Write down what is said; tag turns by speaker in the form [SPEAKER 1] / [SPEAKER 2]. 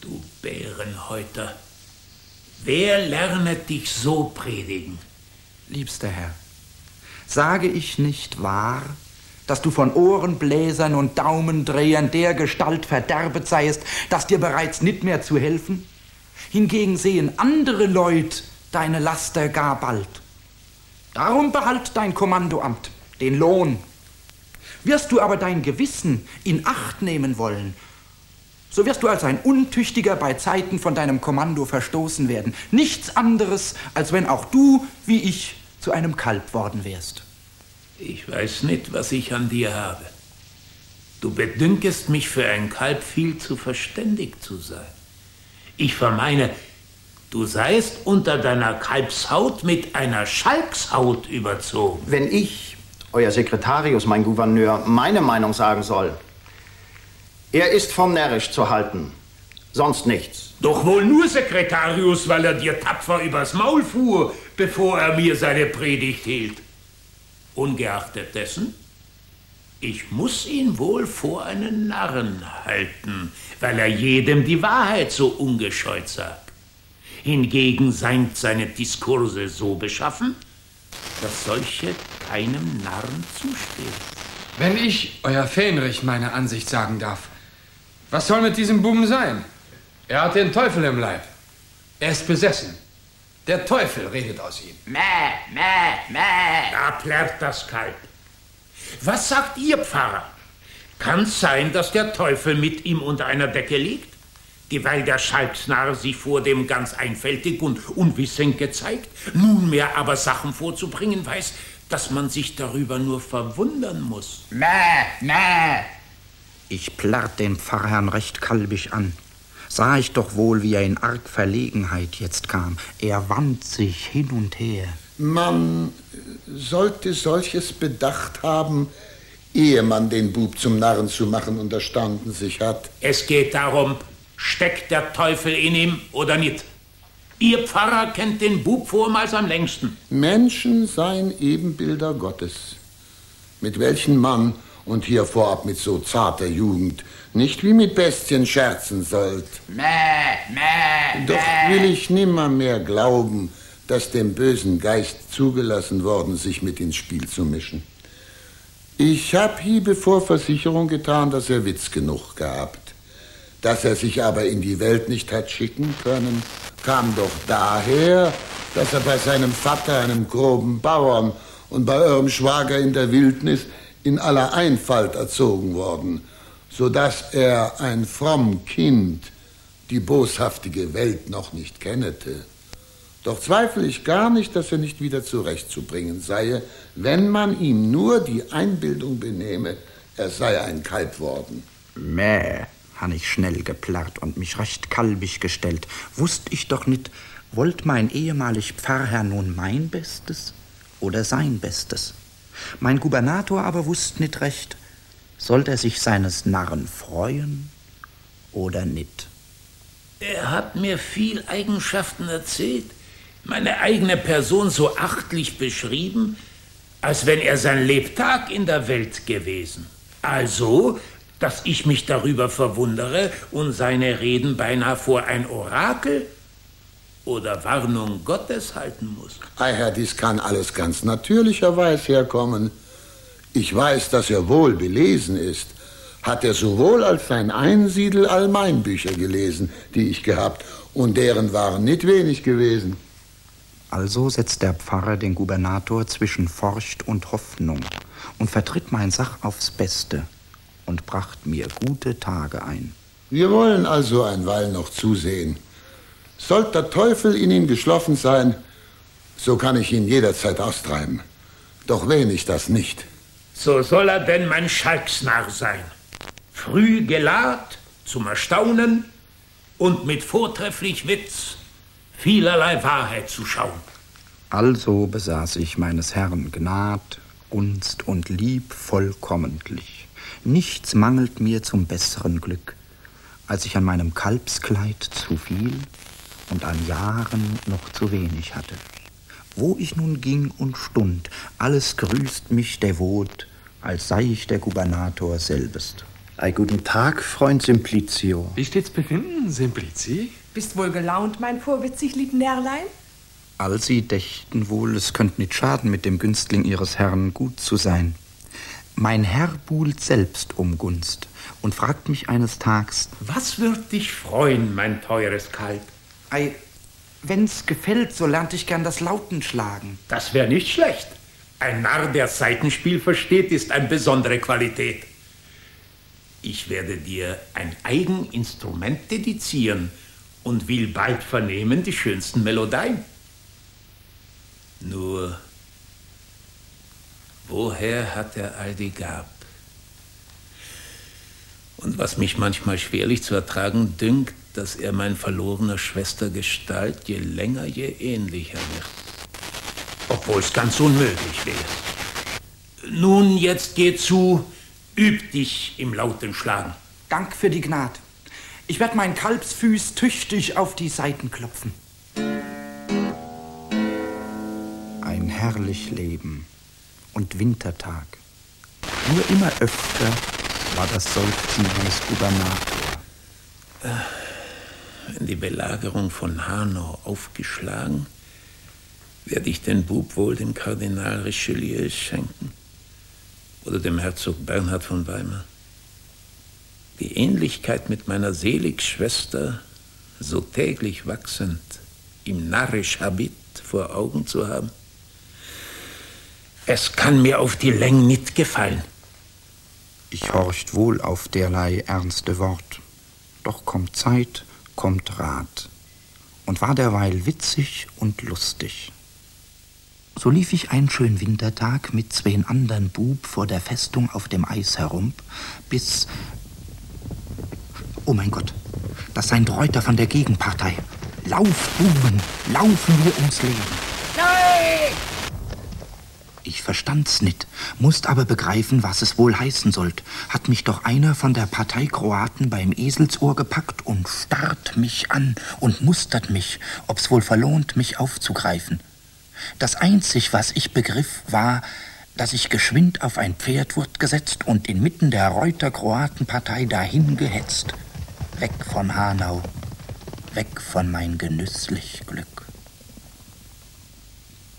[SPEAKER 1] Du Bärenhäuter, wer lernet dich so predigen?
[SPEAKER 2] Liebster Herr, sage ich nicht wahr, dass du von Ohrenbläsern und Daumendrehern dergestalt verderbet seiest, dass dir bereits nicht mehr zu helfen? Hingegen sehen andere Leute deine Laster gar bald. Darum behalt dein Kommandoamt, den Lohn. Wirst du aber dein Gewissen in Acht nehmen wollen, so wirst du als ein Untüchtiger bei Zeiten von deinem Kommando verstoßen werden. Nichts anderes, als wenn auch du, wie ich, zu einem Kalb worden wärst.
[SPEAKER 1] Ich weiß nicht, was ich an dir habe. Du bedünkest mich für ein Kalb viel zu verständig zu sein. Ich vermeine, du seist unter deiner Kalbshaut mit einer Schalkshaut überzogen.
[SPEAKER 3] Wenn ich, euer Sekretarius, mein Gouverneur, meine Meinung sagen soll, er ist vom närrisch zu halten, sonst nichts.
[SPEAKER 1] Doch wohl nur Sekretarius, weil er dir tapfer übers Maul fuhr, bevor er mir seine Predigt hielt. Ungeachtet dessen, ich muss ihn wohl vor einen Narren halten, weil er jedem die Wahrheit so ungescheut sagt. Hingegen seien seine Diskurse so beschaffen, dass solche keinem Narren zustehen.
[SPEAKER 4] Wenn ich, euer Fähnrich, meine Ansicht sagen darf, was soll mit diesem Buben sein? Er hat den Teufel im Leib. Er ist besessen. Der Teufel redet aus ihm.
[SPEAKER 1] Mäh, mäh, mäh. Da plärrt das Kalb. Was sagt ihr, Pfarrer? Kann's sein, dass der Teufel mit ihm unter einer Decke liegt? Dieweil der Schalksnarr sich vor dem ganz einfältig und unwissend gezeigt, nunmehr aber Sachen vorzubringen weiß, dass man sich darüber nur verwundern muss.
[SPEAKER 2] Mäh, mäh. Ich plärrt den Pfarrherrn recht kalbig an. Sah ich doch wohl, wie er in arg Verlegenheit jetzt kam. Er wand sich hin und her.
[SPEAKER 5] Man sollte solches bedacht haben, ehe man den Bub zum Narren zu machen unterstanden sich hat.
[SPEAKER 1] Es geht darum, steckt der Teufel in ihm oder nicht? Ihr Pfarrer kennt den Bub vormals am längsten.
[SPEAKER 5] Menschen seien Ebenbilder Gottes, mit welchen man, und hier vorab mit so zarter Jugend, nicht wie mit Bestien scherzen sollt.
[SPEAKER 1] Mäh, mäh,
[SPEAKER 5] Doch will ich nimmermehr glauben, dass dem bösen Geist zugelassen worden, sich mit ins Spiel zu mischen. Ich hab hiebevor Versicherung getan, dass er Witz genug gehabt. Dass er sich aber in die Welt nicht hat schicken können, kam doch daher, dass er bei seinem Vater, einem groben Bauern, und bei eurem Schwager in der Wildnis in aller Einfalt erzogen worden, so dass er, ein fromm Kind, die boshaftige Welt noch nicht kennete. Doch zweifle ich gar nicht, dass er nicht wieder zurechtzubringen sei, wenn man ihm nur die Einbildung benehme, er sei ein Kalb worden.
[SPEAKER 2] Mäh, han ich schnell geplärrt und mich recht kalbig gestellt. Wusst ich doch nicht, wollt mein ehemalig Pfarrherr nun mein Bestes oder sein Bestes? Mein Gubernator aber wusst nicht recht, sollt er sich seines Narren freuen oder nicht.
[SPEAKER 1] Er hat mir viel Eigenschaften erzählt, meine eigene Person so achtlich beschrieben, als wenn er sein Lebtag in der Welt gewesen. Also, dass ich mich darüber verwundere und seine Reden beinahe vor ein Orakel oder Warnung Gottes halten muss.
[SPEAKER 5] Ei, Herr, dies kann alles ganz natürlicherweise herkommen. Ich weiß, dass er wohl belesen ist. Hat er sowohl als sein Einsiedel all mein Bücher gelesen, die ich gehabt, und deren waren nicht wenig gewesen.
[SPEAKER 2] Also setzt der Pfarrer den Gubernator zwischen Furcht und Hoffnung und vertritt mein Sach aufs Beste und bracht mir gute Tage ein.
[SPEAKER 5] Wir wollen also einweil noch zusehen. Sollte der Teufel in ihm geschlossen sein, so kann ich ihn jederzeit austreiben. Doch wähne ich das nicht.
[SPEAKER 1] So soll er denn mein Schalksnarr sein. Früh gelahrt, zum Erstaunen und mit vortrefflich Witz vielerlei Wahrheit zu schauen.
[SPEAKER 2] Also besaß ich meines Herrn Gnad, Gunst und Lieb vollkommentlich. Nichts mangelt mir zum besseren Glück, als ich an meinem Kalbskleid zu viel und an Jahren noch zu wenig hatte. Wo ich nun ging und stund, alles grüßt mich devot, als sei ich der Gubernator selbst.
[SPEAKER 3] Guten Tag, Freund Simplicio.
[SPEAKER 4] Wie steht's befinden, Simplici?
[SPEAKER 6] Bist wohl gelaunt, mein vorwitzig lieb Närrlein?
[SPEAKER 2] All sie dächten wohl, es könnt nicht schaden, mit dem Günstling ihres Herrn gut zu sein. Mein Herr buhlt selbst um Gunst und fragt mich eines Tags:
[SPEAKER 1] Was wird dich freuen, mein teures Kalb?
[SPEAKER 2] Ei, wenn's gefällt, so lernt ich gern das Lautenschlagen.
[SPEAKER 1] Das wäre nicht schlecht. Ein Narr, der Saitenspiel versteht, ist eine besondere Qualität. Ich werde dir ein Eigeninstrument dedizieren und will bald vernehmen die schönsten Melodien. Nur, woher hat er all die Gab? Und was mich manchmal schwerlich zu ertragen dünkt, dass er mein verlorener Schwester Gestalt je länger, je ähnlicher wird. Obwohl es ganz unmöglich wäre. Nun, jetzt geh zu, üb dich im Lautenschlagen.
[SPEAKER 2] Dank für die Gnad. Ich werd mein Kalbsfüß tüchtig auf die Saiten klopfen. Ein herrlich Leben und Wintertag. Nur immer öfter war das Seufzen eines Gubernators.
[SPEAKER 1] Wenn die Belagerung von Hanau aufgeschlagen, werde ich den Bub wohl dem Kardinal Richelieu schenken oder dem Herzog Bernhard von Weimar. Die Ähnlichkeit mit meiner Seligschwester, so täglich wachsend, im narrisch Habit vor Augen zu haben, es kann mir auf die Länge nicht gefallen.
[SPEAKER 2] Ich horcht wohl auf derlei ernste Wort, doch kommt Zeit, kommt Rat, und war derweil witzig und lustig. So lief ich einen schönen Wintertag mit 2 andern Bub vor der Festung auf dem Eis herum, bis... Oh mein Gott, das seien Reuter von der Gegenpartei. Lauf, Buben, laufen wir ums Leben.
[SPEAKER 6] Nein!
[SPEAKER 2] Ich verstand's nicht, musst aber begreifen, was es wohl heißen sollt. Hat mich doch einer von der Partei Kroaten beim Eselsohr gepackt und starrt mich an und mustert mich, ob's wohl verlohnt, mich aufzugreifen. Das einzig, was ich begriff, war, dass ich geschwind auf ein Pferd wurd gesetzt und inmitten der Reuter-Kroaten-Partei dahin gehetzt. Weg von Hanau, weg von mein genüsslich Glück.